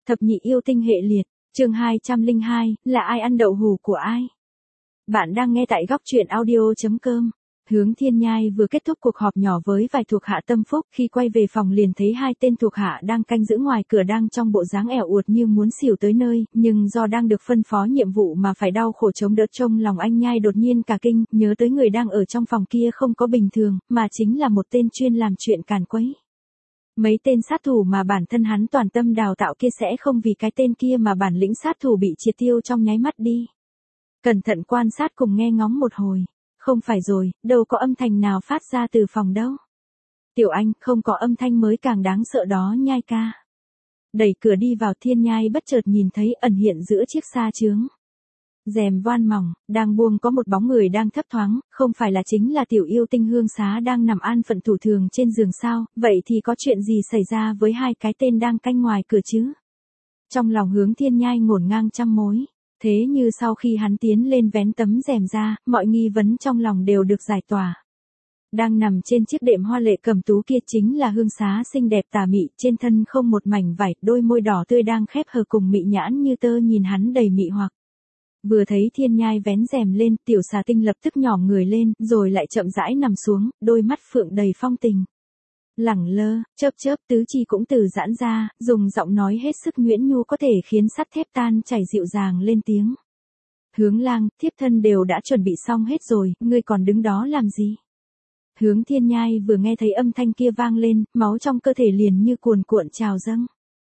Thập nhị yêu tinh hệ liệt, chương 202, là ai ăn đậu hù của ai? Bạn đang nghe tại góc truyện audio.com. Hướng Thiên Nhai vừa kết thúc cuộc họp nhỏ với vài thuộc hạ tâm phúc, khi quay về phòng liền thấy hai tên thuộc hạ đang canh giữ ngoài cửa đang trong bộ dáng ẻo uột như muốn xỉu tới nơi, nhưng do đang được phân phó nhiệm vụ mà phải đau khổ chống đỡ, trong lòng anh Nhai đột nhiên cả kinh, nhớ tới người đang ở trong phòng kia không có bình thường, mà chính là một tên chuyên làm chuyện càn quấy. Mấy tên sát thủ mà bản thân hắn toàn tâm đào tạo kia sẽ không vì cái tên kia mà bản lĩnh sát thủ bị triệt tiêu trong nháy mắt đi. Cẩn thận quan sát cùng nghe ngóng một hồi. Không phải rồi, đâu có âm thanh nào phát ra từ phòng đâu. Tiểu Anh, không có âm thanh mới càng đáng sợ đó Nhai ca. Đẩy cửa đi vào, Thiên Nhai bất chợt nhìn thấy ẩn hiện giữa chiếc sa chướng rèm voan mỏng, đang buông có một bóng người đang thấp thoáng, không phải là chính là tiểu yêu tinh Hương Xá đang nằm an phận thủ thường trên giường sao, vậy thì có chuyện gì xảy ra với hai cái tên đang canh ngoài cửa chứ? Trong lòng Hướng Thiên Nhai ngổn ngang trăm mối, thế như sau khi hắn tiến lên vén tấm rèm ra, mọi nghi vấn trong lòng đều được giải tỏa. Đang nằm trên chiếc đệm hoa lệ cẩm tú kia chính là Hương Xá xinh đẹp tà mị, trên thân không một mảnh vải, đôi môi đỏ tươi đang khép hờ cùng mị nhãn như tơ nhìn hắn đầy mị hoặc. Vừa thấy Thiên Nhai vén rèm lên, tiểu xà tinh lập tức nhỏm người lên, rồi lại chậm rãi nằm xuống, đôi mắt phượng đầy phong tình. Lẳng lơ, chớp chớp tứ chi cũng từ giãn ra, dùng giọng nói hết sức nhuyễn nhu có thể khiến sắt thép tan chảy dịu dàng lên tiếng. Hướng lang, thiếp thân đều đã chuẩn bị xong hết rồi, ngươi còn đứng đó làm gì? Hướng Thiên Nhai vừa nghe thấy âm thanh kia vang lên, máu trong cơ thể liền như cuồn cuộn trào dâng.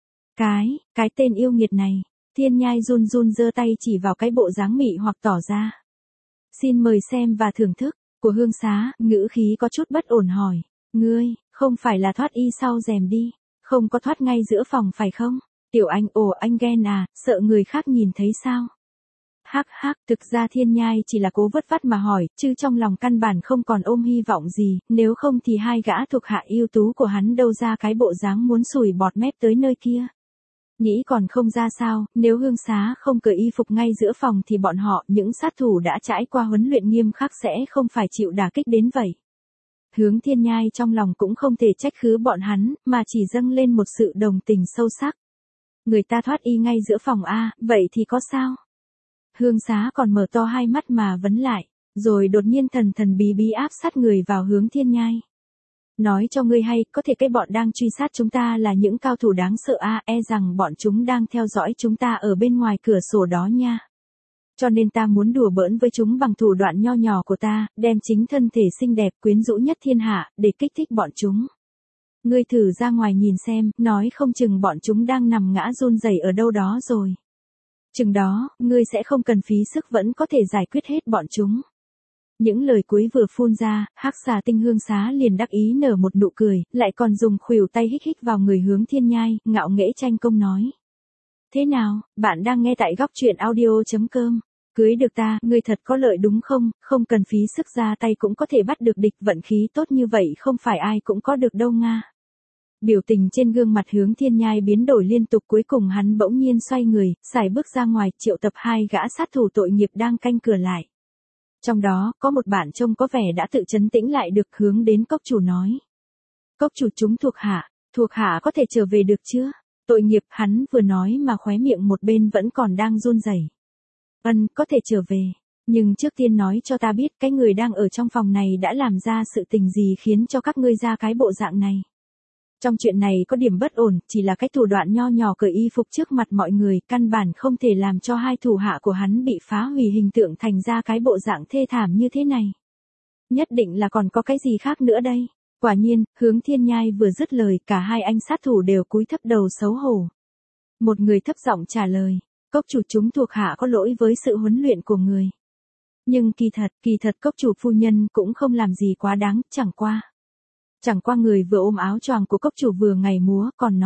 Cái tên yêu nghiệt này. Thiên Nhai run run giơ tay chỉ vào cái bộ dáng mị hoặc tỏ ra. Xin mời xem và thưởng thức, của Hương Xá, ngữ khí có chút bất ổn hỏi. Ngươi, không phải là thoát y sau rèm đi, không có thoát ngay giữa phòng phải không? Tiểu Anh, ồ anh ghen à, sợ người khác nhìn thấy sao? Hắc hắc, thực ra Thiên Nhai chỉ là cố vất vát mà hỏi, chứ trong lòng căn bản không còn ôm hy vọng gì, nếu không thì hai gã thuộc hạ ưu tú của hắn đâu ra cái bộ dáng muốn sủi bọt mép tới nơi kia. Nghĩ còn không ra sao, nếu Hương Xá không cởi y phục ngay giữa phòng thì bọn họ, những sát thủ đã trải qua huấn luyện nghiêm khắc sẽ không phải chịu đả kích đến vậy. Hướng Thiên Nhai trong lòng cũng không thể trách khứ bọn hắn, mà chỉ dâng lên một sự đồng tình sâu sắc. Người ta thoát y ngay giữa phòng a, vậy thì có sao? Hương Xá còn mở to hai mắt mà vấn lại, rồi đột nhiên thần thần bí bí áp sát người vào Hướng Thiên Nhai. Nói cho ngươi hay, có thể cái bọn đang truy sát chúng ta là những cao thủ đáng sợ a, e rằng bọn chúng đang theo dõi chúng ta ở bên ngoài cửa sổ đó nha. Cho nên ta muốn đùa bỡn với chúng bằng thủ đoạn nho nhỏ của ta, đem chính thân thể xinh đẹp quyến rũ nhất thiên hạ, để kích thích bọn chúng. Ngươi thử ra ngoài nhìn xem, nói không chừng bọn chúng đang nằm ngã run rẩy ở đâu đó rồi. Chừng đó, ngươi sẽ không cần phí sức vẫn có thể giải quyết hết bọn chúng. Những lời cuối vừa phun ra, hắc xà tinh Hương Xá liền đắc ý nở một nụ cười, lại còn dùng khuỷu tay hích hích vào người Hướng Thiên Nhai, ngạo nghễ tranh công nói. Thế nào, bạn đang nghe tại góc truyện audio.com. Cưới được ta, ngươi thật có lợi đúng không, không cần phí sức ra tay cũng có thể bắt được địch, vận khí tốt như vậy không phải ai cũng có được đâu nga. Biểu tình trên gương mặt Hướng Thiên Nhai biến đổi liên tục, cuối cùng hắn bỗng nhiên xoay người, sải bước ra ngoài, triệu tập hai gã sát thủ tội nghiệp đang canh cửa lại. Trong đó, có một bạn trông có vẻ đã tự trấn tĩnh lại được, hướng đến cốc chủ nói. Cốc chủ, chúng thuộc hạ có thể trở về được chưa? Tội nghiệp, hắn vừa nói mà khóe miệng một bên vẫn còn đang run rẩy. Có thể trở về, nhưng trước tiên nói cho ta biết cái người đang ở trong phòng này đã làm ra sự tình gì khiến cho các ngươi ra cái bộ dạng này. Trong chuyện này có điểm bất ổn, chỉ là cái thủ đoạn nho nhỏ cởi y phục trước mặt mọi người, căn bản không thể làm cho hai thủ hạ của hắn bị phá hủy hình tượng thành ra cái bộ dạng thê thảm như thế này. Nhất định là còn có cái gì khác nữa đây. Quả nhiên, Hướng Thiên Nhai vừa dứt lời, cả hai anh sát thủ đều cúi thấp đầu xấu hổ. Một người thấp giọng trả lời, cốc chủ, chúng thuộc hạ có lỗi với sự huấn luyện của người. Nhưng kỳ thật cốc chủ phu nhân cũng không làm gì quá đáng, chẳng qua người vừa ôm áo choàng của cốc chủ vừa ngày múa, còn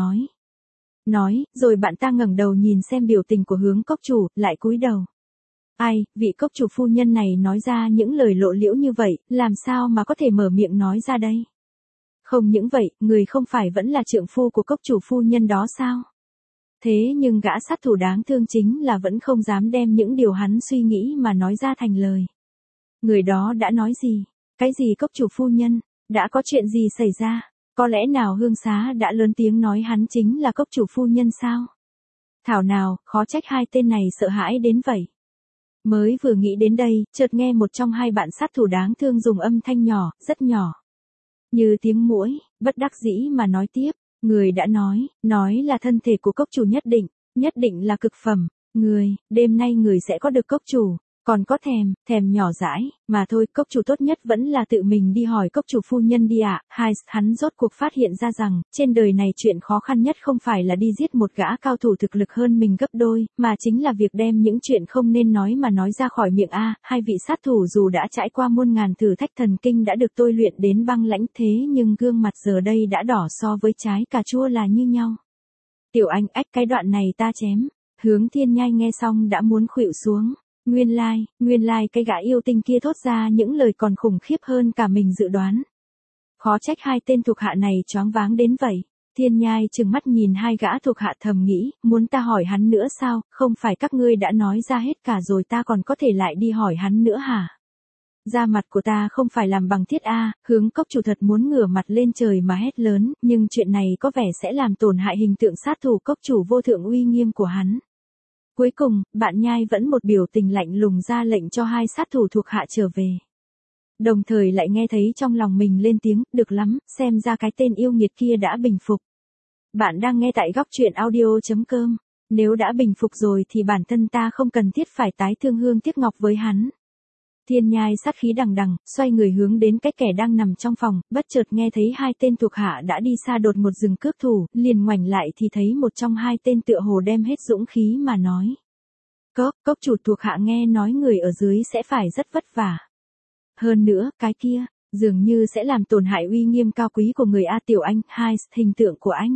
nói, rồi bạn ta ngẩng đầu nhìn xem biểu tình của Hướng cốc chủ, lại cúi đầu. Ai, vị cốc chủ phu nhân này nói ra những lời lộ liễu như vậy, làm sao mà có thể mở miệng nói ra đây? Không những vậy, người không phải vẫn là trượng phu của cốc chủ phu nhân đó sao? Thế nhưng gã sát thủ đáng thương chính là vẫn không dám đem những điều hắn suy nghĩ mà nói ra thành lời. Người đó đã nói gì? Cái gì cốc chủ phu nhân? Đã có chuyện gì xảy ra? Có lẽ nào Hương Xá đã lớn tiếng nói hắn chính là cốc chủ phu nhân sao? Thảo nào, khó trách hai tên này sợ hãi đến vậy. Mới vừa nghĩ đến đây, chợt nghe một trong hai bạn sát thủ đáng thương dùng âm thanh nhỏ, rất nhỏ, như tiếng muỗi, bất đắc dĩ mà nói tiếp. Người đã nói là thân thể của cốc chủ nhất định là cực phẩm. Đêm nay người sẽ có được cốc chủ, còn có thèm nhỏ dãi, mà thôi, cốc chủ tốt nhất vẫn là tự mình đi hỏi cốc chủ phu nhân đi ạ. Hắn rốt cuộc phát hiện ra rằng, trên đời này chuyện khó khăn nhất không phải là đi giết một gã cao thủ thực lực hơn mình gấp đôi, mà chính là việc đem những chuyện không nên nói mà nói ra khỏi miệng hai vị sát thủ dù đã trải qua muôn ngàn thử thách thần kinh đã được tôi luyện đến băng lãnh thế nhưng gương mặt giờ đây đã đỏ so với trái cà chua là như nhau. Tiểu Anh, cái đoạn này ta chém. Hướng Thiên Nhai nghe xong đã muốn khuỵu xuống. Nguyên lai cái gã yêu tinh kia thốt ra những lời còn khủng khiếp hơn cả mình dự đoán. Khó trách hai tên thuộc hạ này choáng váng đến vậy. Thiên Nhai trừng mắt nhìn hai gã thuộc hạ thầm nghĩ, muốn ta hỏi hắn nữa sao, không phải các ngươi đã nói ra hết cả rồi ta còn có thể lại đi hỏi hắn nữa hả? Da mặt của ta không phải làm bằng thiết Hướng cốc chủ thật muốn ngửa mặt lên trời mà hét lớn, nhưng chuyện này có vẻ sẽ làm tổn hại hình tượng sát thủ cốc chủ vô thượng uy nghiêm của hắn. Cuối cùng, bạn Nhai vẫn một biểu tình lạnh lùng ra lệnh cho hai sát thủ thuộc hạ trở về. Đồng thời lại nghe thấy trong lòng mình lên tiếng, được lắm, xem ra cái tên yêu nghiệt kia đã bình phục. Bạn đang nghe tại góc truyện audio.com. Nếu đã bình phục rồi thì bản thân ta không cần thiết phải tái thương hương tiếc ngọc với hắn. Thiên Nhai sát khí đằng đằng, xoay người hướng đến cái kẻ đang nằm trong phòng, bất chợt nghe thấy hai tên thuộc hạ đã đi xa đột một dừng cướp thủ, liền ngoảnh lại thì thấy một trong hai tên tựa hồ đem hết dũng khí mà nói. Cốc chủ thuộc hạ nghe nói người ở dưới sẽ phải rất vất vả. Hơn nữa, cái kia, dường như sẽ làm tổn hại uy nghiêm cao quý của người Tiểu Anh, hình tượng của anh.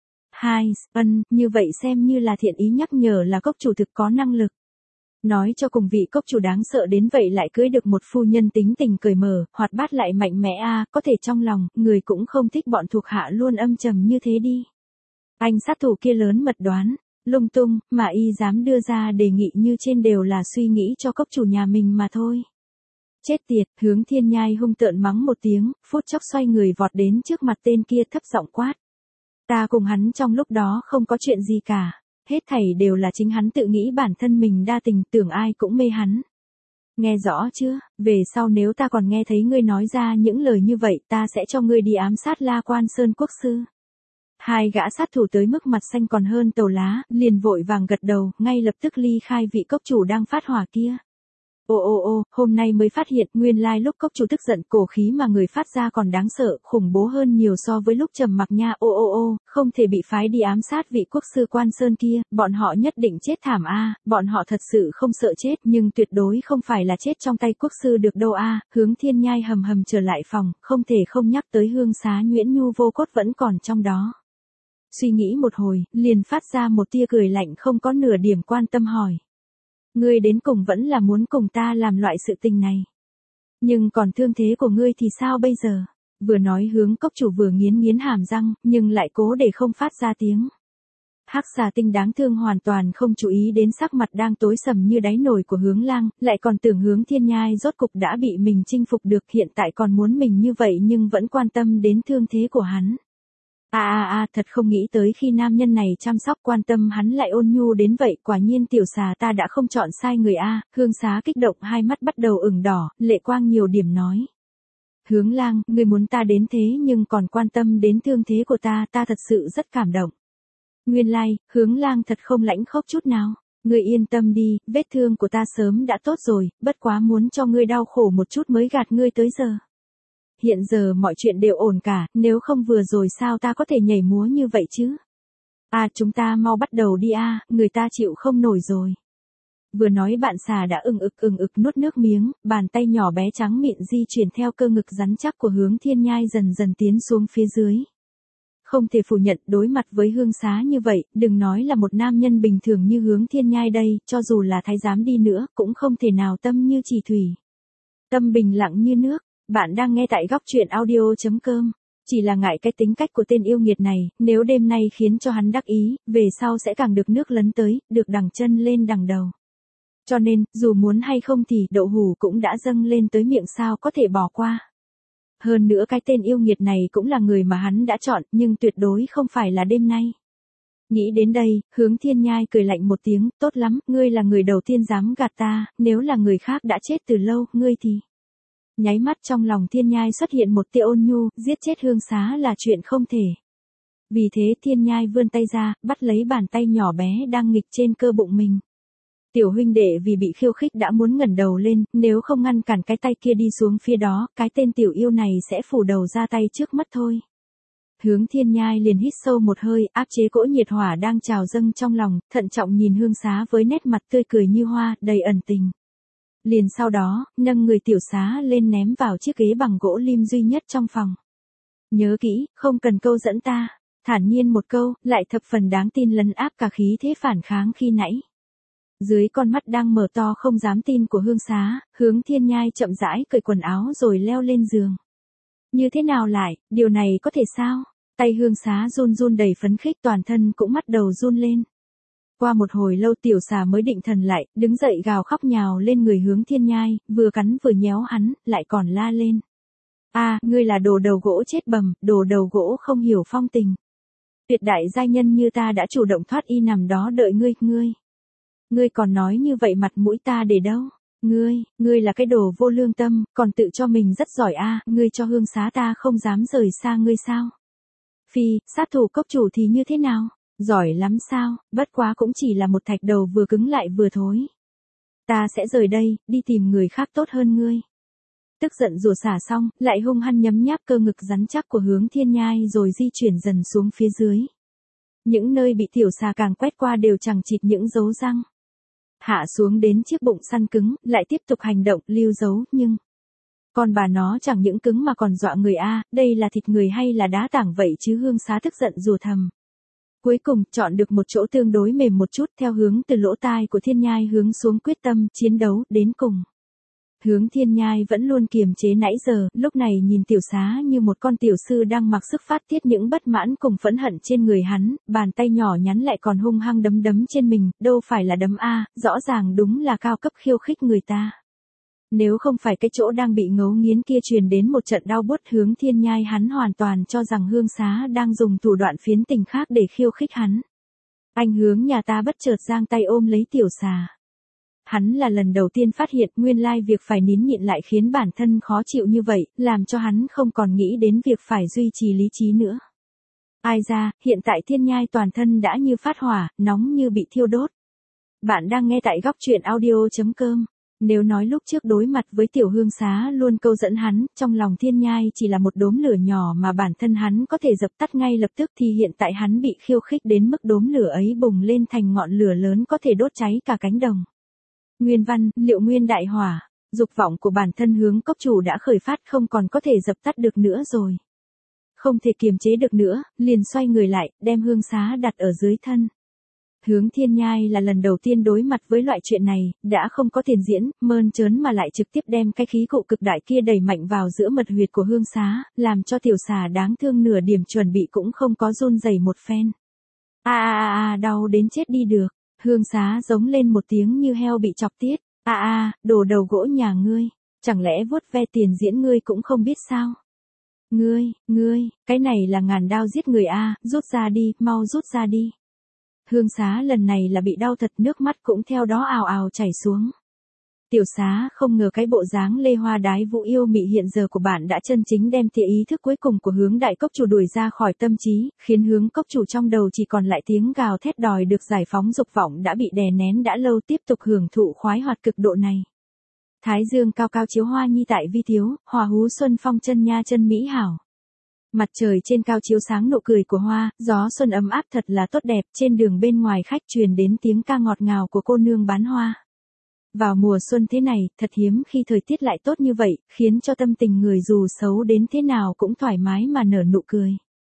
Như vậy xem như là thiện ý nhắc nhở là cốc chủ thực có năng lực. Nói cho cùng vị cốc chủ đáng sợ đến vậy lại cưới được một phu nhân tính tình cởi mở, hoạt bát lại mạnh mẽ có thể trong lòng, người cũng không thích bọn thuộc hạ luôn âm trầm như thế đi. Anh sát thủ kia lớn mật đoán, lung tung, mà y dám đưa ra đề nghị như trên đều là suy nghĩ cho cốc chủ nhà mình mà thôi. Chết tiệt, Hướng Thiên Nhai hung tợn mắng một tiếng, phút chốc xoay người vọt đến trước mặt tên kia thấp giọng quát. Ta cùng hắn trong lúc đó không có chuyện gì cả. Hết thảy đều là chính hắn tự nghĩ bản thân mình đa tình, tưởng ai cũng mê hắn. Nghe rõ chưa, về sau nếu ta còn nghe thấy ngươi nói ra những lời như vậy ta sẽ cho ngươi đi ám sát La Quan Sơn Quốc sư. Hai gã sát thủ tới mức mặt xanh còn hơn tàu lá, liền vội vàng gật đầu, ngay lập tức ly khai vị cốc chủ đang phát hỏa kia. Hôm nay mới phát hiện nguyên lai lúc cốc chủ tức giận cổ khí mà người phát ra còn đáng sợ, khủng bố hơn nhiều so với lúc trầm mặc nha. Không thể bị phái đi ám sát vị quốc sư Quan Sơn kia, bọn họ nhất định chết thảm bọn họ thật sự không sợ chết nhưng tuyệt đối không phải là chết trong tay quốc sư được đâu Hướng Thiên Nhai hầm trở lại phòng, không thể không nhắc tới hương xá nhuyễn nhu vô cốt vẫn còn trong đó. Suy nghĩ một hồi, liền phát ra một tia cười lạnh không có nửa điểm quan tâm hỏi. Ngươi đến cùng vẫn là muốn cùng ta làm loại sự tình này. Nhưng còn thương thế của ngươi thì sao bây giờ? Vừa nói Hướng cốc chủ vừa nghiến hàm răng, nhưng lại cố để không phát ra tiếng. Hắc xà tinh đáng thương hoàn toàn không chú ý đến sắc mặt đang tối sầm như đáy nồi của Hướng Lang, lại còn tưởng Hướng Thiên Nhai rốt cục đã bị mình chinh phục được, hiện tại còn muốn mình như vậy nhưng vẫn quan tâm đến thương thế của hắn. Thật không nghĩ tới khi nam nhân này chăm sóc quan tâm hắn lại ôn nhu đến vậy, quả nhiên tiểu xà ta đã không chọn sai người Hương xá kích động, hai mắt bắt đầu ửng đỏ, lệ quang nhiều điểm nói. Hướng Lang, ngươi muốn ta đến thế nhưng còn quan tâm đến thương thế của ta thật sự rất cảm động. Nguyên lai, Hướng Lang thật không lãnh khốc chút nào. Ngươi yên tâm đi, vết thương của ta sớm đã tốt rồi, bất quá muốn cho ngươi đau khổ một chút mới gạt ngươi tới giờ. Hiện giờ mọi chuyện đều ổn cả, nếu không vừa rồi sao ta có thể nhảy múa như vậy chứ? Chúng ta mau bắt đầu đi người ta chịu không nổi rồi. Vừa nói bạn xà đã ừng ực nuốt nước miếng, bàn tay nhỏ bé trắng mịn di chuyển theo cơ ngực rắn chắc của Hướng Thiên Nhai dần dần tiến xuống phía dưới. Không thể phủ nhận, đối mặt với hương xá như vậy, đừng nói là một nam nhân bình thường như Hướng Thiên Nhai đây, cho dù là thái giám đi nữa, cũng không thể nào tâm như chỉ thủy. Tâm bình lặng như nước. Bạn đang nghe tại góc truyện audio.com. Chỉ là ngại cái tính cách của tên yêu nghiệt này, nếu đêm nay khiến cho hắn đắc ý, về sau sẽ càng được nước lấn tới, được đằng chân lên đằng đầu. Cho nên, dù muốn hay không thì đậu hủ cũng đã dâng lên tới miệng, sao có thể bỏ qua. Hơn nữa cái tên yêu nghiệt này cũng là người mà hắn đã chọn, nhưng tuyệt đối không phải là đêm nay. Nghĩ đến đây, Hướng Thiên Nhai cười lạnh một tiếng, tốt lắm, ngươi là người đầu tiên dám gạt ta, nếu là người khác đã chết từ lâu, ngươi thì... Nháy mắt trong lòng Thiên Nhai xuất hiện một tia ôn nhu, giết chết Hương Xá là chuyện không thể. Vì thế Thiên Nhai vươn tay ra, bắt lấy bàn tay nhỏ bé đang nghịch trên cơ bụng mình. Tiểu huynh đệ vì bị khiêu khích đã muốn ngẩng đầu lên, nếu không ngăn cản cái tay kia đi xuống phía đó, cái tên tiểu yêu này sẽ phủ đầu ra tay trước mắt thôi. Hướng Thiên Nhai liền hít sâu một hơi, áp chế cỗ nhiệt hỏa đang trào dâng trong lòng, thận trọng nhìn Hương Xá với nét mặt tươi cười như hoa, đầy ẩn tình. Liền sau đó, nâng người tiểu xá lên ném vào chiếc ghế bằng gỗ lim duy nhất trong phòng. Nhớ kỹ, không cần câu dẫn ta. Thản nhiên một câu, lại thập phần đáng tin lấn áp cả khí thế phản kháng khi nãy. Dưới con mắt đang mở to không dám tin của Hương Xá, Hướng Thiên Nhai chậm rãi cởi quần áo rồi leo lên giường. Như thế nào lại, điều này có thể sao? Tay Hương Xá run run đầy phấn khích, toàn thân cũng bắt đầu run lên. Qua một hồi lâu tiểu xà mới định thần lại, đứng dậy gào khóc nhào lên người Hướng Thiên Nhai, vừa cắn vừa nhéo hắn, lại còn la lên. Ngươi là đồ đầu gỗ chết bầm, đồ đầu gỗ không hiểu phong tình. Tuyệt đại giai nhân như ta đã chủ động thoát y nằm đó đợi ngươi. Ngươi còn nói như vậy mặt mũi ta để đâu? Ngươi là cái đồ vô lương tâm, còn tự cho mình rất giỏi ngươi cho Hương Xá ta không dám rời xa ngươi sao? Phi, sát thủ cốc chủ thì như thế nào? Giỏi lắm sao, bất quá cũng chỉ là một thạch đầu vừa cứng lại vừa thối. Ta sẽ rời đây, đi tìm người khác tốt hơn ngươi. Tức giận rủa xả xong, lại hung hăng nhấm nháp cơ ngực rắn chắc của Hướng Thiên Nhai rồi di chuyển dần xuống phía dưới. Những nơi bị tiểu xà càng quét qua đều chẳng chịt những dấu răng. Hạ xuống đến chiếc bụng săn cứng, lại tiếp tục hành động, lưu dấu, nhưng... Còn bà nó chẳng những cứng mà còn dọa người đây là thịt người hay là đá tảng vậy chứ? Hương Xá tức giận rủa thầm. Cuối cùng, chọn được một chỗ tương đối mềm một chút theo hướng từ lỗ tai của Thiên Nhai hướng xuống, quyết tâm, chiến đấu, đến cùng. Hướng Thiên Nhai vẫn luôn kiềm chế nãy giờ, lúc này nhìn tiểu xá như một con tiểu sư đang mặc sức phát tiết những bất mãn cùng phẫn hận trên người hắn, bàn tay nhỏ nhắn lại còn hung hăng đấm trên mình, đâu phải là đấm rõ ràng đúng là cao cấp khiêu khích người ta. Nếu không phải cái chỗ đang bị ngấu nghiến kia truyền đến một trận đau buốt, Hướng Thiên Nhai hắn hoàn toàn cho rằng Hương Xá đang dùng thủ đoạn phiến tình khác để khiêu khích hắn. Anh Hướng nhà ta bất chợt giang tay ôm lấy tiểu xà. Hắn là lần đầu tiên phát hiện nguyên lai việc phải nín nhịn lại khiến bản thân khó chịu như vậy, làm cho hắn không còn nghĩ đến việc phải duy trì lý trí nữa. Ai ra, hiện tại Thiên Nhai toàn thân đã như phát hỏa, nóng như bị thiêu đốt. Bạn đang nghe tại góc truyện audio.com. Nếu nói lúc trước đối mặt với tiểu Hương Xá luôn câu dẫn hắn, trong lòng Thiên Nhai chỉ là một đốm lửa nhỏ mà bản thân hắn có thể dập tắt ngay lập tức, thì hiện tại hắn bị khiêu khích đến mức đốm lửa ấy bùng lên thành ngọn lửa lớn có thể đốt cháy cả cánh đồng. Nguyên văn, liệu nguyên đại hỏa, dục vọng của bản thân Hướng cốc chủ đã khởi phát, không còn có thể dập tắt được nữa rồi. Không thể kiềm chế được nữa, liền xoay người lại, đem Hương Xá đặt ở dưới thân. Hướng Thiên Nhai là lần đầu tiên đối mặt với loại chuyện này, đã không có tiền diễn, mơn trớn mà lại trực tiếp đem cái khí cụ cực đại kia đẩy mạnh vào giữa mật huyệt của Hương Xá, làm cho tiểu xà đáng thương nửa điểm chuẩn bị cũng không có run rẩy một phen. Đau đến chết đi được. Hương Xá giống lên một tiếng như heo bị chọc tiết. Đồ đầu gỗ nhà ngươi, chẳng lẽ vuốt ve tiền diễn ngươi cũng không biết sao? Ngươi, cái này là ngàn đao giết người rút ra đi, mau rút ra đi. Hương Xá lần này là bị đau thật, nước mắt cũng theo đó ào ào chảy xuống. Tiểu xá không ngờ cái bộ dáng lê hoa đái vũ yêu mị hiện giờ của bạn đã chân chính đem tia ý thức cuối cùng của Hướng đại cốc chủ đuổi ra khỏi tâm trí, khiến Hướng cốc chủ trong đầu chỉ còn lại tiếng gào thét đòi được giải phóng dục vọng đã bị đè nén đã lâu, tiếp tục hưởng thụ khoái hoạt cực độ này. Thái dương cao cao chiếu hoa nhi tại vi thiếu, hòa hú xuân phong chân nha chân mỹ hảo. Mặt trời trên cao chiếu sáng nụ cười của hoa, gió xuân ấm áp thật là tốt đẹp, trên đường bên ngoài khách truyền đến tiếng ca ngọt ngào của cô nương bán hoa. Vào mùa xuân thế này, thật hiếm khi thời tiết lại tốt như vậy, khiến cho tâm tình người dù xấu đến thế nào cũng thoải mái mà nở nụ cười.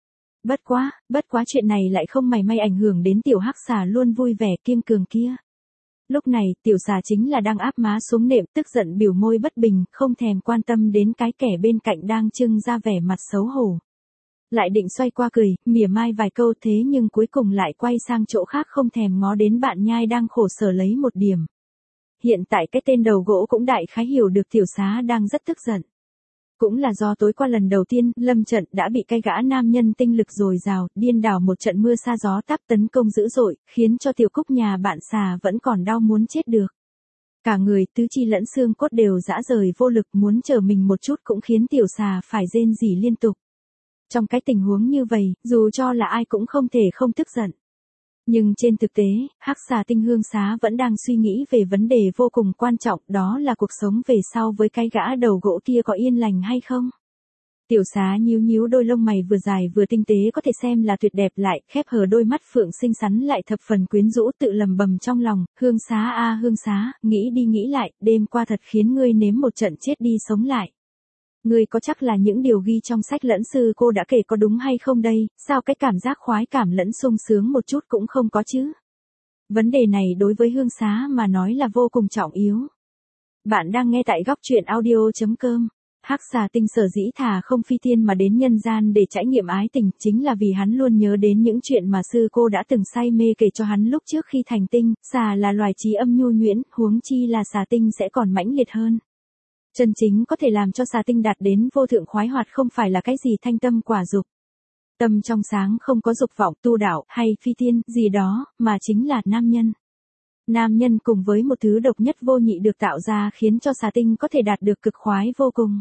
Bất quá chuyện này lại không mảy may ảnh hưởng đến tiểu hắc xà luôn vui vẻ kiên cường kia. Lúc này, tiểu xà chính là đang áp má xuống nệm, tức giận biểu môi bất bình, không thèm quan tâm đến cái kẻ bên cạnh đang trưng ra vẻ mặt xấu hổ. Lại định xoay qua cười, mỉa mai vài câu, thế nhưng cuối cùng lại quay sang chỗ khác, không thèm ngó đến bạn nhai đang khổ sở lấy một điểm. Hiện tại cái tên đầu gỗ cũng đại khái hiểu được tiểu xá đang rất tức giận. Cũng là do tối qua lần đầu tiên, lâm trận đã bị cái gã nam nhân tinh lực dồi dào, điên đảo một trận mưa sa gió táp tấn công dữ dội, khiến cho tiểu Cúc nhà bạn xà vẫn còn đau muốn chết được. Cả người tứ chi lẫn xương cốt đều rã rời vô lực, muốn trở mình một chút cũng khiến tiểu xà phải rên rỉ liên tục. Trong cái tình huống như vậy, dù cho là ai cũng không thể không tức giận. Nhưng trên thực tế, hắc xà tinh Hương Xá vẫn đang suy nghĩ về vấn đề vô cùng quan trọng, đó là cuộc sống về sau với cái gã đầu gỗ kia có yên lành hay không. Tiểu xá nhíu nhíu đôi lông mày vừa dài vừa tinh tế có thể xem là tuyệt đẹp lại, khép hờ đôi mắt phượng xinh xắn lại thập phần quyến rũ, tự lầm bầm trong lòng, Hương Xá a Hương Xá, nghĩ đi nghĩ lại, đêm qua thật khiến ngươi nếm một trận chết đi sống lại. Ngươi có chắc là những điều ghi trong sách lẫn sư cô đã kể có đúng hay không đây, sao cái cảm giác khoái cảm lẫn sung sướng một chút cũng không có chứ? Vấn đề này đối với Hương Xá mà nói là vô cùng trọng yếu. Bạn đang nghe tại góc truyện audio.com. Hắc xà tinh sở dĩ thà không phi tiên mà đến nhân gian để trải nghiệm ái tình, chính là vì hắn luôn nhớ đến những chuyện mà sư cô đã từng say mê kể cho hắn lúc trước khi thành tinh. Xà là loài trí âm nhu nhuyễn, huống chi là xà tinh sẽ còn mãnh liệt hơn. Chân chính có thể làm cho xà tinh đạt đến vô thượng khoái hoạt không phải là cái gì thanh tâm quả dục, tâm trong sáng không có dục vọng tu đạo hay phi tiên gì đó, mà chính là nam nhân. Nam nhân cùng với một thứ độc nhất vô nhị được tạo ra khiến cho xà tinh có thể đạt được cực khoái vô cùng.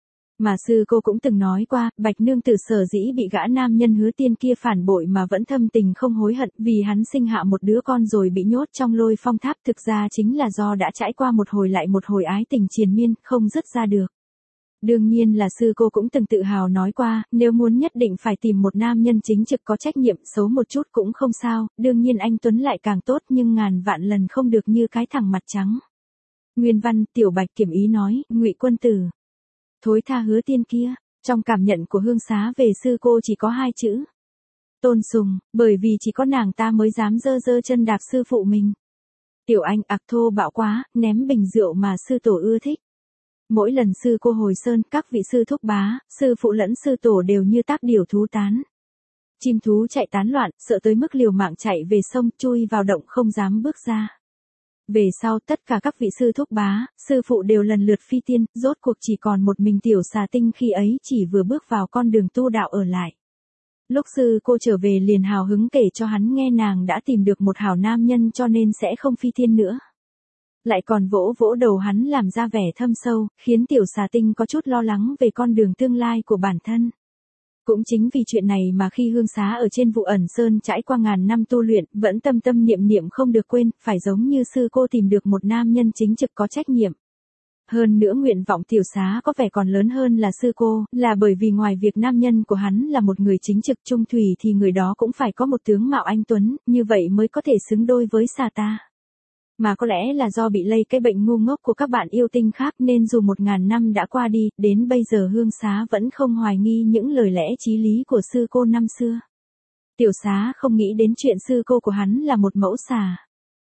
Mà sư cô cũng từng nói qua, Bạch Nương Tử sở dĩ bị gã nam nhân Hứa Tiên kia phản bội mà vẫn thâm tình không hối hận vì hắn sinh hạ một đứa con rồi bị nhốt trong Lôi Phong Tháp, thực ra chính là do đã trải qua một hồi lại một hồi ái tình triền miên, không dứt ra được. Đương nhiên là sư cô cũng từng tự hào nói qua, nếu muốn nhất định phải tìm một nam nhân chính trực có trách nhiệm, xấu một chút cũng không sao, đương nhiên anh Tuấn lại càng tốt nhưng ngàn vạn lần không được như cái thằng mặt trắng. Nguyên văn, Tiểu Bạch kiểm ý nói, Ngụy Quân Tử. Thối tha Hứa Tiên kia, trong cảm nhận của Hương Xá về sư cô chỉ có hai chữ. Tôn sùng, bởi vì chỉ có nàng ta mới dám dơ dơ chân đạp sư phụ mình. Tiểu Anh ặc thô bạo quá, ném bình rượu mà sư tổ ưa thích. Mỗi lần sư cô hồi sơn, các vị sư thúc bá, sư phụ lẫn sư tổ đều như tác điểu thú tán. Chim thú chạy tán loạn, sợ tới mức liều mạng chạy về sông, chui vào động không dám bước ra. Về sau tất cả các vị sư thúc bá, sư phụ đều lần lượt phi tiên, rốt cuộc chỉ còn một mình tiểu xà tinh khi ấy chỉ vừa bước vào con đường tu đạo ở lại. Lúc sư cô trở về liền hào hứng kể cho hắn nghe nàng đã tìm được một hảo nam nhân cho nên sẽ không phi tiên nữa. Lại còn vỗ vỗ đầu hắn làm ra vẻ thâm sâu, khiến tiểu xà tinh có chút lo lắng về con đường tương lai của bản thân. Cũng chính vì chuyện này mà khi Hương Xá ở trên Vụ Ẩn Sơn trải qua ngàn năm tu luyện, vẫn tâm tâm niệm niệm không được quên, phải giống như sư cô tìm được một nam nhân chính trực có trách nhiệm. Hơn nữa nguyện vọng tiểu xá có vẻ còn lớn hơn là sư cô, là bởi vì ngoài việc nam nhân của hắn là một người chính trực trung thủy thì người đó cũng phải có một tướng mạo anh tuấn, như vậy mới có thể xứng đôi với xà ta. Mà có lẽ là do bị lây cái bệnh ngu ngốc của các bạn yêu tinh khác nên dù 1000 năm đã qua đi, đến bây giờ Hương Xá vẫn không hoài nghi những lời lẽ chí lý của sư cô năm xưa. Tiểu xá không nghĩ đến chuyện sư cô của hắn là một mẫu xà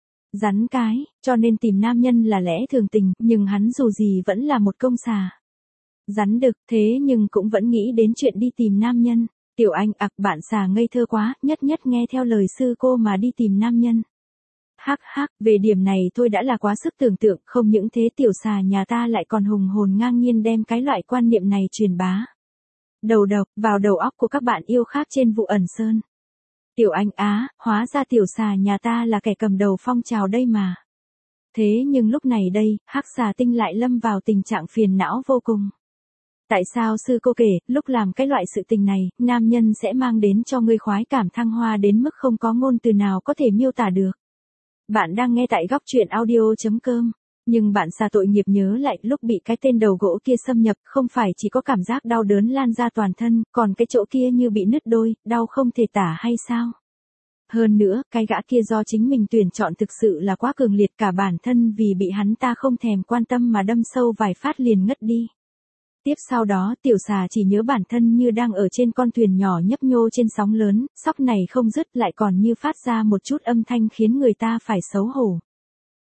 rắn cái, cho nên tìm nam nhân là lẽ thường tình, nhưng hắn dù gì vẫn là một công xà rắn đực, thế nhưng cũng vẫn nghĩ đến chuyện đi tìm nam nhân. Tiểu Anh ặc bạn xà ngây thơ quá, nhất nhất nghe theo lời sư cô mà đi tìm nam nhân. Hắc hắc, về điểm này thôi đã là quá sức tưởng tượng, không những thế tiểu xà nhà ta lại còn hùng hồn ngang nhiên đem cái loại quan niệm này truyền bá. Đầu độc, vào đầu óc của các bạn yêu khác trên Vụ Ẩn Sơn. Tiểu Anh á, hóa ra tiểu xà nhà ta là kẻ cầm đầu phong trào đây mà. Thế nhưng lúc này đây, hắc xà tinh lại lâm vào tình trạng phiền não vô cùng. Tại sao sư cô kể, lúc làm cái loại sự tình này, nam nhân sẽ mang đến cho ngươi khoái cảm thăng hoa đến mức không có ngôn từ nào có thể miêu tả được. Bạn đang nghe tại góc truyện audio.com. Nhưng bạn xà tội nghiệp nhớ lại lúc bị cái tên đầu gỗ kia xâm nhập, không phải chỉ có cảm giác đau đớn lan ra toàn thân, còn cái chỗ kia như bị nứt đôi, đau không thể tả hay sao? Hơn nữa, cái gã kia do chính mình tuyển chọn thực sự là quá cường liệt, cả bản thân vì bị hắn ta không thèm quan tâm mà đâm sâu vài phát liền ngất đi. Tiếp sau đó tiểu xà chỉ nhớ bản thân như đang ở trên con thuyền nhỏ nhấp nhô trên sóng lớn, sóc này không dứt lại còn như phát ra một chút âm thanh khiến người ta phải xấu hổ.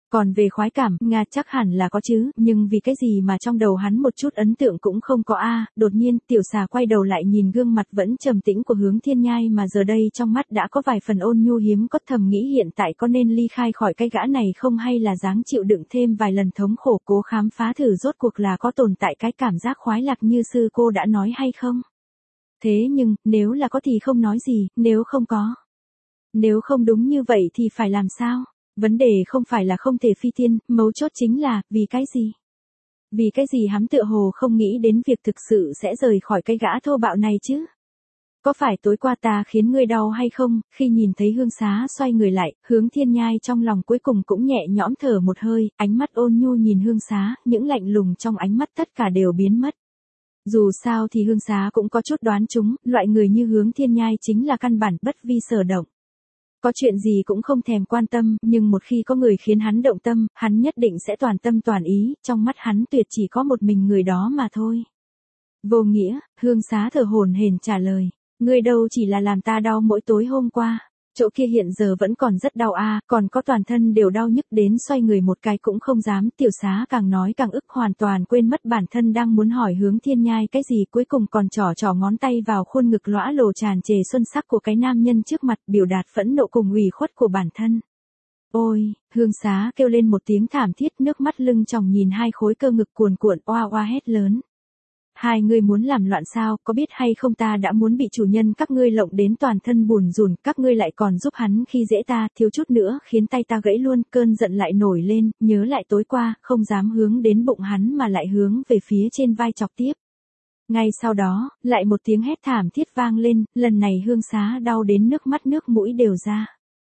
Còn về khoái cảm, Nga chắc hẳn là có chứ, nhưng vì cái gì mà trong đầu hắn một chút ấn tượng cũng không có a. Đột nhiên, tiểu xà quay đầu lại nhìn gương mặt vẫn trầm tĩnh của Hướng Thiên Nhai mà giờ đây trong mắt đã có vài phần ôn nhu hiếm có, thầm nghĩ hiện tại có nên ly khai khỏi cái gã này không hay là dáng chịu đựng thêm vài lần thống khổ cố khám phá thử rốt cuộc là có tồn tại cái cảm giác khoái lạc như sư cô đã nói hay không. Thế nhưng, nếu là có thì không nói gì, nếu không có. Nếu không đúng như vậy thì phải làm sao? Vấn đề không phải là không thể phi tiên, mấu chốt chính là, vì cái gì? Vì cái gì hắn tựa hồ không nghĩ đến việc thực sự sẽ rời khỏi cái gã thô bạo này chứ? Có phải tối qua ta khiến ngươi đau hay không? Khi nhìn thấy Hương Xá xoay người lại, Hướng Thiên Nhai trong lòng cuối cùng cũng nhẹ nhõm thở một hơi, ánh mắt ôn nhu nhìn Hương Xá, những lạnh lùng trong ánh mắt tất cả đều biến mất. Dù sao thì Hương Xá cũng có chút đoán chúng, loại người như Hướng Thiên Nhai chính là căn bản bất vi sở động. Có chuyện gì cũng không thèm quan tâm, nhưng một khi có người khiến hắn động tâm, hắn nhất định sẽ toàn tâm toàn ý, trong mắt hắn tuyệt chỉ có một mình người đó mà thôi. Vô nghĩa, Hương Xá thở hổn hển trả lời, ngươi đâu chỉ là làm ta đau mỗi tối hôm qua, chỗ kia hiện giờ vẫn còn rất đau còn có toàn thân đều đau nhức đến xoay người một cái cũng không dám. Tiểu Xá càng nói càng ức, hoàn toàn quên mất bản thân đang muốn hỏi Hướng Thiên Nhai cái gì, cuối cùng còn trỏ ngón tay vào khuôn ngực lõa lồ tràn trề xuân sắc của cái nam nhân trước mặt, biểu đạt phẫn nộ cùng ủy khuất của bản thân. Ôi, Hương Xá kêu lên một tiếng thảm thiết, nước mắt lưng tròng nhìn hai khối cơ ngực cuồn cuộn, oa oa hét lớn. Hai người muốn làm loạn sao, có biết hay không ta đã muốn bị chủ nhân các ngươi lộng đến toàn thân bùn rùn, các ngươi lại còn giúp hắn khi dễ ta, thiếu chút nữa khiến tay ta gãy luôn, cơn giận lại nổi lên, nhớ lại tối qua, không dám hướng đến bụng hắn mà lại hướng về phía trên vai chọc tiếp. Ngay sau đó, lại một tiếng hét thảm thiết vang lên, lần này Hương Xá đau đến nước mắt nước mũi đều ra.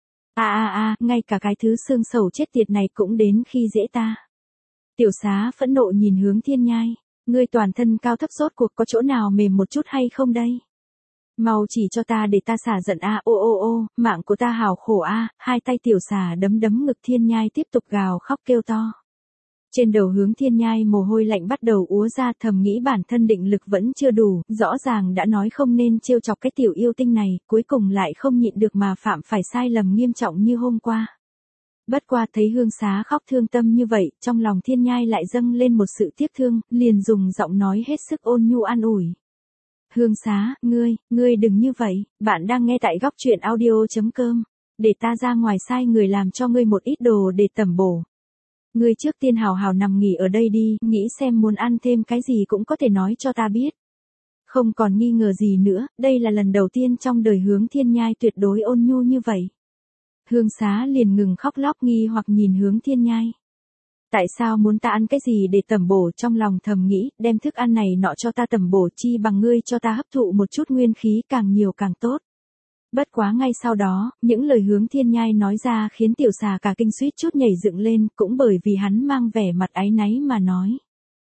Ngay cả cái thứ xương sầu chết tiệt này cũng đến khi dễ ta. Tiểu Xá phẫn nộ nhìn Hướng Thiên Nhai. Ngươi toàn thân cao thấp rốt cuộc có chỗ nào mềm một chút hay không đây? Mau chỉ cho ta để ta xả giận mạng của ta hào khổ hai tay tiểu xà đấm ngực Thiên Nhai tiếp tục gào khóc kêu to. Trên đầu Hướng Thiên Nhai mồ hôi lạnh bắt đầu úa ra, thầm nghĩ bản thân định lực vẫn chưa đủ, rõ ràng đã nói không nên trêu chọc cái tiểu yêu tinh này, cuối cùng lại không nhịn được mà phạm phải sai lầm nghiêm trọng như hôm qua. Bất qua thấy Hương Xá khóc thương tâm như vậy, trong lòng Thiên Nhai lại dâng lên một sự tiếc thương, liền dùng giọng nói hết sức ôn nhu an ủi. Hương Xá, ngươi đừng như vậy, bạn đang nghe tại góc truyện audio.com, để ta ra ngoài sai người làm cho ngươi một ít đồ để tẩm bổ. Ngươi trước tiên hào hào nằm nghỉ ở đây đi, nghĩ xem muốn ăn thêm cái gì cũng có thể nói cho ta biết. Không còn nghi ngờ gì nữa, đây là lần đầu tiên trong đời Hướng Thiên Nhai tuyệt đối ôn nhu như vậy. Hương Xá liền ngừng khóc lóc nghi hoặc nhìn Hướng Thiên Nhai. Tại sao muốn ta ăn cái gì để tẩm bổ, trong lòng thầm nghĩ, đem thức ăn này nọ cho ta tẩm bổ chi bằng ngươi cho ta hấp thụ một chút nguyên khí càng nhiều càng tốt. Bất quá ngay sau đó, những lời Hướng Thiên Nhai nói ra khiến tiểu xà cả kinh suýt chút nhảy dựng lên, cũng bởi vì hắn mang vẻ mặt áy náy mà nói.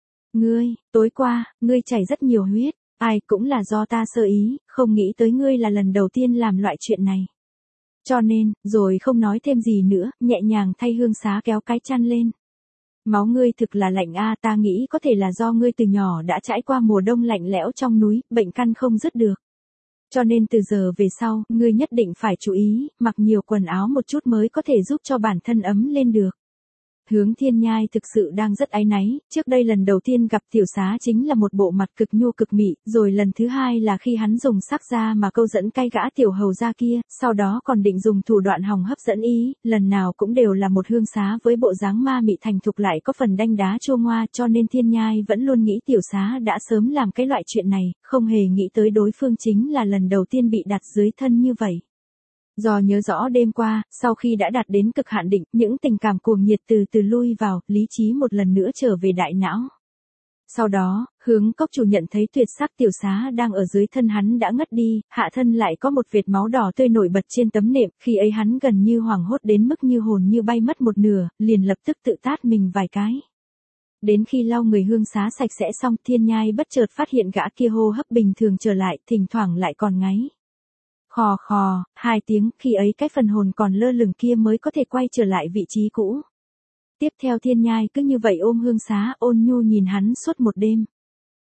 Tối qua, ngươi chảy rất nhiều huyết, ai cũng là do ta sơ ý, không nghĩ tới ngươi là lần đầu tiên làm loại chuyện này. Cho nên, rồi không nói thêm gì nữa, nhẹ nhàng thay Hương Xá kéo cái chăn lên. Máu ngươi thực là lạnh ta nghĩ có thể là do ngươi từ nhỏ đã trải qua mùa đông lạnh lẽo trong núi, bệnh căn không dứt được. Cho nên từ giờ về sau, ngươi nhất định phải chú ý, mặc nhiều quần áo một chút mới có thể giúp cho bản thân ấm lên được. Hướng Thiên Nhai thực sự đang rất áy náy, trước đây lần đầu tiên gặp tiểu xá chính là một bộ mặt cực nhu cực mị, rồi lần thứ hai là khi hắn dùng sắc da mà câu dẫn cay gã tiểu hầu gia kia, sau đó còn định dùng thủ đoạn hòng hấp dẫn ý, lần nào cũng đều là một Hương Xá với bộ dáng ma mị thành thục lại có phần đanh đá chua ngoa, cho nên Thiên Nhai vẫn luôn nghĩ tiểu xá đã sớm làm cái loại chuyện này, không hề nghĩ tới đối phương chính là lần đầu tiên bị đặt dưới thân như vậy. Do nhớ rõ đêm qua, sau khi đã đạt đến cực hạn định, những tình cảm cuồng nhiệt từ từ lui vào, lý trí một lần nữa trở về đại não. Sau đó, Hướng cốc chủ nhận thấy tuyệt sắc tiểu xá đang ở dưới thân hắn đã ngất đi, hạ thân lại có một vệt máu đỏ tươi nổi bật trên tấm nệm, khi ấy hắn gần như hoảng hốt đến mức như hồn như bay mất một nửa, liền lập tức tự tát mình vài cái. Đến khi lau người Hương Xá sạch sẽ xong, Thiên Nhai bất chợt phát hiện gã kia hô hấp bình thường trở lại, thỉnh thoảng lại còn ngáy. Khò khò, 2 tiếng, khi ấy cái phần hồn còn lơ lửng kia mới có thể quay trở lại vị trí cũ. Tiếp theo Thiên Nhai cứ như vậy ôm Hương Xá ôn nhu nhìn hắn suốt một đêm.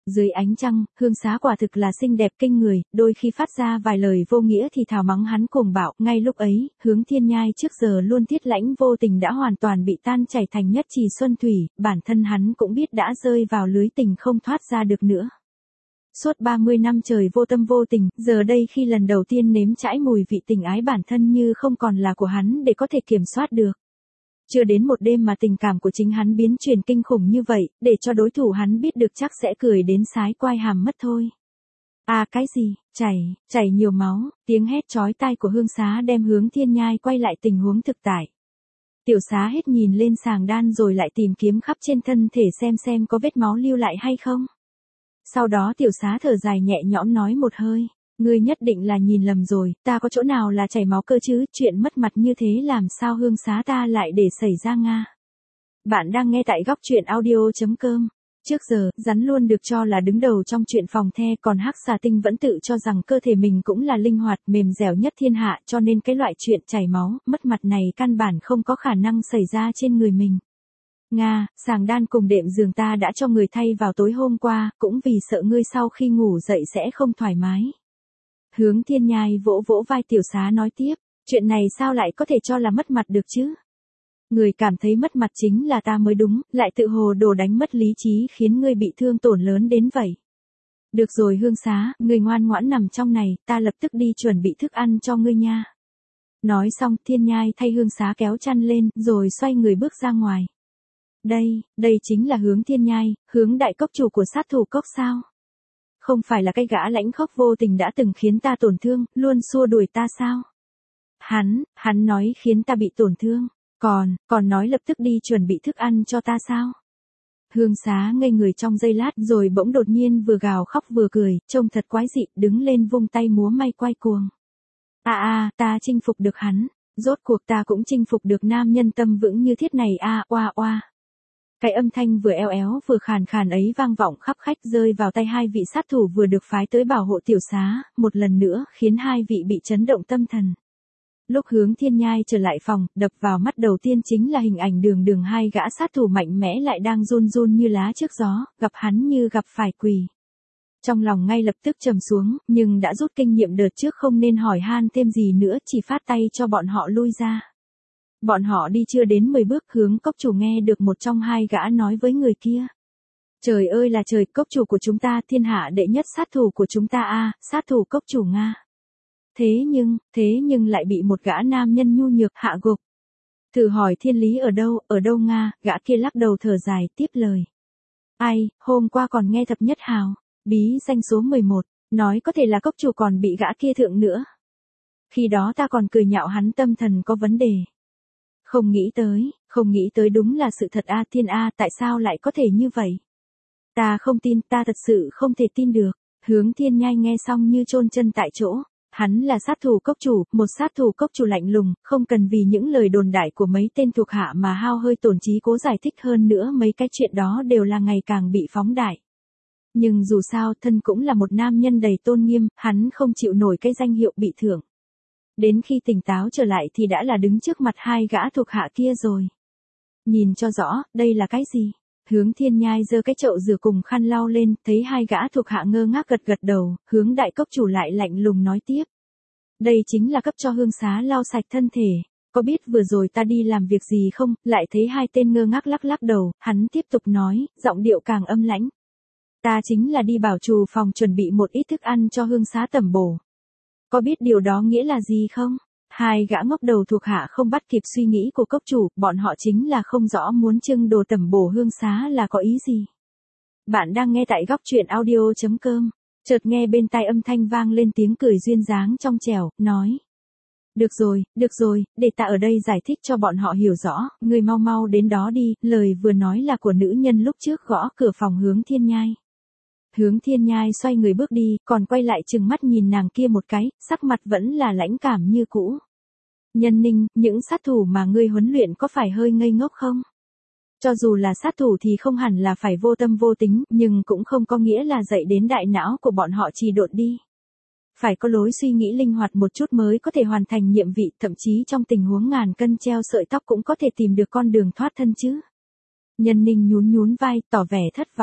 Dưới ánh trăng, Hương Xá quả thực là xinh đẹp kinh người, đôi khi phát ra vài lời vô nghĩa thì thào mắng hắn cuồng bạo. Ngay lúc ấy, Hướng Thiên Nhai trước giờ luôn thiết lãnh vô tình đã hoàn toàn bị tan chảy thành nhất trì xuân thủy, bản thân hắn cũng biết đã rơi vào lưới tình không thoát ra được nữa. Suốt 30 năm trời vô tâm vô tình, giờ đây khi lần đầu tiên nếm trải mùi vị tình ái bản thân như không còn là của hắn để có thể kiểm soát được. Chưa đến một đêm mà tình cảm của chính hắn biến chuyển kinh khủng như vậy, để cho đối thủ hắn biết được chắc sẽ cười đến sái quai hàm mất thôi. À cái gì, chảy nhiều máu, tiếng hét chói tai của Hương Xá đem Hướng Thiên Nhai quay lại tình huống thực tại. Tiểu Xá hết nhìn lên sàng đan rồi lại tìm kiếm khắp trên thân thể xem có vết máu lưu lại hay không. Sau đó Tiểu Xá thở dài nhẹ nhõm nói một hơi. Ngươi nhất định là nhìn lầm rồi, ta có chỗ nào là chảy máu cơ chứ, chuyện mất mặt như thế làm sao Hương Xá ta lại để xảy ra Nga. Bạn đang nghe tại góc truyện audio.com. Trước giờ, rắn luôn được cho là đứng đầu trong chuyện phòng the, còn Hắc Xà Tinh vẫn tự cho rằng cơ thể mình cũng là linh hoạt, mềm dẻo nhất thiên hạ, cho nên cái loại chuyện chảy máu, mất mặt này căn bản không có khả năng xảy ra trên người mình. Nga, sàng đan cùng đệm giường ta đã cho người thay vào tối hôm qua, cũng vì sợ ngươi sau khi ngủ dậy sẽ không thoải mái. Hướng Thiên Nhai vỗ vỗ vai Tiểu Xá nói tiếp, chuyện này sao lại có thể cho là mất mặt được chứ? Người cảm thấy mất mặt chính là ta mới đúng, lại tự hồ đồ đánh mất lý trí khiến ngươi bị thương tổn lớn đến vậy. Được rồi Hương Xá, ngươi ngoan ngoãn nằm trong này, ta lập tức đi chuẩn bị thức ăn cho ngươi nha. Nói xong, Thiên Nhai thay Hương Xá kéo chăn lên, rồi xoay người bước ra ngoài. Đây chính là Hướng Thiên Nhai, Hướng đại cốc chủ của sát thủ cốc sao? Không phải là cái gã lãnh khốc vô tình đã từng khiến ta tổn thương, luôn xua đuổi ta sao? Hắn nói khiến ta bị tổn thương, còn nói lập tức đi chuẩn bị thức ăn cho ta sao? Hương Xá ngây người trong giây lát rồi bỗng đột nhiên vừa gào khóc vừa cười, trông thật quái dị, đứng lên vung tay múa may quay cuồng. Ta chinh phục được hắn, rốt cuộc ta cũng chinh phục được nam nhân tâm vững như thiết này oa. Cái âm thanh vừa eo éo vừa khàn khàn ấy vang vọng khắp khách rơi vào tay hai vị sát thủ vừa được phái tới bảo hộ Tiểu Xá, một lần nữa khiến hai vị bị chấn động tâm thần. Lúc Hướng Thiên Nhai trở lại phòng, đập vào mắt đầu tiên chính là hình ảnh đường hai gã sát thủ mạnh mẽ lại đang run như lá trước gió, gặp hắn như gặp phải quỷ. Trong lòng ngay lập tức trầm xuống, nhưng đã rút kinh nghiệm đợt trước không nên hỏi han thêm gì nữa, chỉ phát tay cho bọn họ lui ra. Bọn họ đi chưa đến 10 bước, Hướng cốc chủ nghe được một trong hai gã nói với người kia. Trời ơi là trời, cốc chủ của chúng ta, thiên hạ đệ nhất sát thủ của chúng ta sát thủ cốc chủ Nga. Thế nhưng lại bị một gã nam nhân nhu nhược hạ gục. Thử hỏi thiên lý ở đâu Nga, gã kia lắc đầu thở dài tiếp lời. Ai, hôm qua còn nghe thập nhất hào, bí danh số 11, nói có thể là cốc chủ còn bị gã kia thượng nữa. Khi đó ta còn cười nhạo hắn tâm thần có vấn đề. Không nghĩ tới đúng là sự thật thiên tại sao lại có thể như vậy? Ta không tin, ta thật sự không thể tin được. Hướng Thiên Nhai nghe xong như chôn chân tại chỗ. Hắn là sát thủ cốc chủ, một sát thủ cốc chủ lạnh lùng, không cần vì những lời đồn đại của mấy tên thuộc hạ mà hao hơi tổn trí cố giải thích hơn nữa, mấy cái chuyện đó đều là ngày càng bị phóng đại. Nhưng dù sao thân cũng là một nam nhân đầy tôn nghiêm, hắn không chịu nổi cái danh hiệu bị thưởng. Đến khi tỉnh táo trở lại thì đã là đứng trước mặt hai gã thuộc hạ kia rồi. Nhìn cho rõ, đây là cái gì? Hướng Thiên Nhai giơ cái chậu rửa cùng khăn lau lên, thấy hai gã thuộc hạ ngơ ngác gật đầu, Hướng đại cốc chủ lại lạnh lùng nói tiếp. Đây chính là cấp cho Hương Xá lau sạch thân thể. Có biết vừa rồi ta đi làm việc gì không? Lại thấy hai tên ngơ ngác lắc đầu, hắn tiếp tục nói, giọng điệu càng âm lãnh. Ta chính là đi bảo trù phòng chuẩn bị một ít thức ăn cho Hương Xá tẩm bổ. Có biết điều đó nghĩa là gì không? Hai gã ngốc đầu thuộc hạ không bắt kịp suy nghĩ của cốc chủ, bọn họ chính là không rõ muốn trưng đồ tẩm bổ Hương Xá là có ý gì. Bạn đang nghe tại góc truyện audio.com, chợt nghe bên tai âm thanh vang lên tiếng cười duyên dáng trong trẻo, nói. Được rồi, để ta ở đây giải thích cho bọn họ hiểu rõ, ngươi mau đến đó đi, lời vừa nói là của nữ nhân lúc trước gõ cửa phòng Hướng Thiên Nhai. Hướng Thiên Nhai xoay người bước đi, còn quay lại chừng mắt nhìn nàng kia một cái, sắc mặt vẫn là lãnh cảm như cũ. Nhân Ninh, những sát thủ mà ngươi huấn luyện có phải hơi ngây ngốc không? Cho dù là sát thủ thì không hẳn là phải vô tâm vô tính, nhưng cũng không có nghĩa là dạy đến đại não của bọn họ trì độn đi. Phải có lối suy nghĩ linh hoạt một chút mới có thể hoàn thành nhiệm vụ, thậm chí trong tình huống ngàn cân treo sợi tóc cũng có thể tìm được con đường thoát thân chứ. Nhân Ninh nhún vai, tỏ vẻ thất vọng.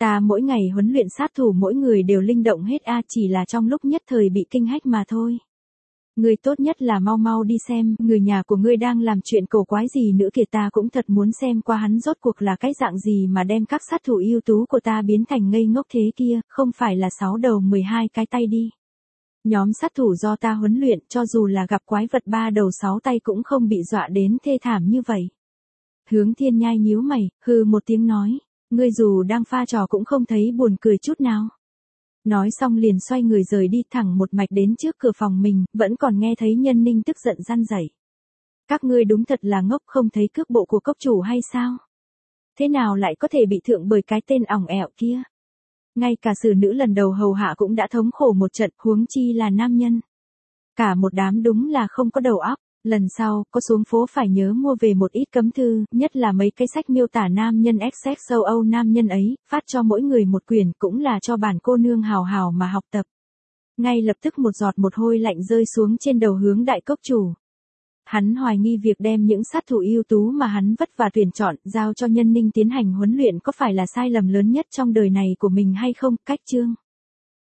Ta mỗi ngày huấn luyện sát thủ mỗi người đều linh động hết chỉ là trong lúc nhất thời bị kinh hách mà thôi. Ngươi tốt nhất là mau mau đi xem, người nhà của ngươi đang làm chuyện cổ quái gì nữa kìa, ta cũng thật muốn xem qua hắn rốt cuộc là cái dạng gì mà đem các sát thủ ưu tú của ta biến thành ngây ngốc thế kia, không phải là 6 đầu 12 cái tay đi. Nhóm sát thủ do ta huấn luyện, cho dù là gặp quái vật 3 đầu 6 tay cũng không bị dọa đến thê thảm như vậy. Hướng Thiên Nhai nhíu mày, hừ một tiếng nói, ngươi dù đang pha trò cũng không thấy buồn cười chút nào. Nói xong liền xoay người rời đi thẳng một mạch đến trước cửa phòng mình, vẫn còn nghe thấy Nhân Ninh tức giận răn rẩy. Các ngươi đúng thật là ngốc, không thấy cước bộ của cốc chủ hay sao? Thế nào lại có thể bị thượng bởi cái tên ỏng ẻo kia? Ngay cả xử nữ lần đầu hầu hạ cũng đã thống khổ một trận, huống chi là nam nhân. Cả một đám đúng là không có đầu óc. Lần sau, có xuống phố phải nhớ mua về một ít cấm thư, nhất là mấy cái sách miêu tả nam nhân XX châu Âu nam nhân ấy, phát cho mỗi người một quyển, cũng là cho bản cô nương hào hào mà học tập. Ngay lập tức một giọt mồ hôi lạnh rơi xuống trên đầu Hướng đại cốc chủ. Hắn hoài nghi việc đem những sát thủ ưu tú mà hắn vất vả tuyển chọn, giao cho Nhân Ninh tiến hành huấn luyện có phải là sai lầm lớn nhất trong đời này của mình hay không, cách chương.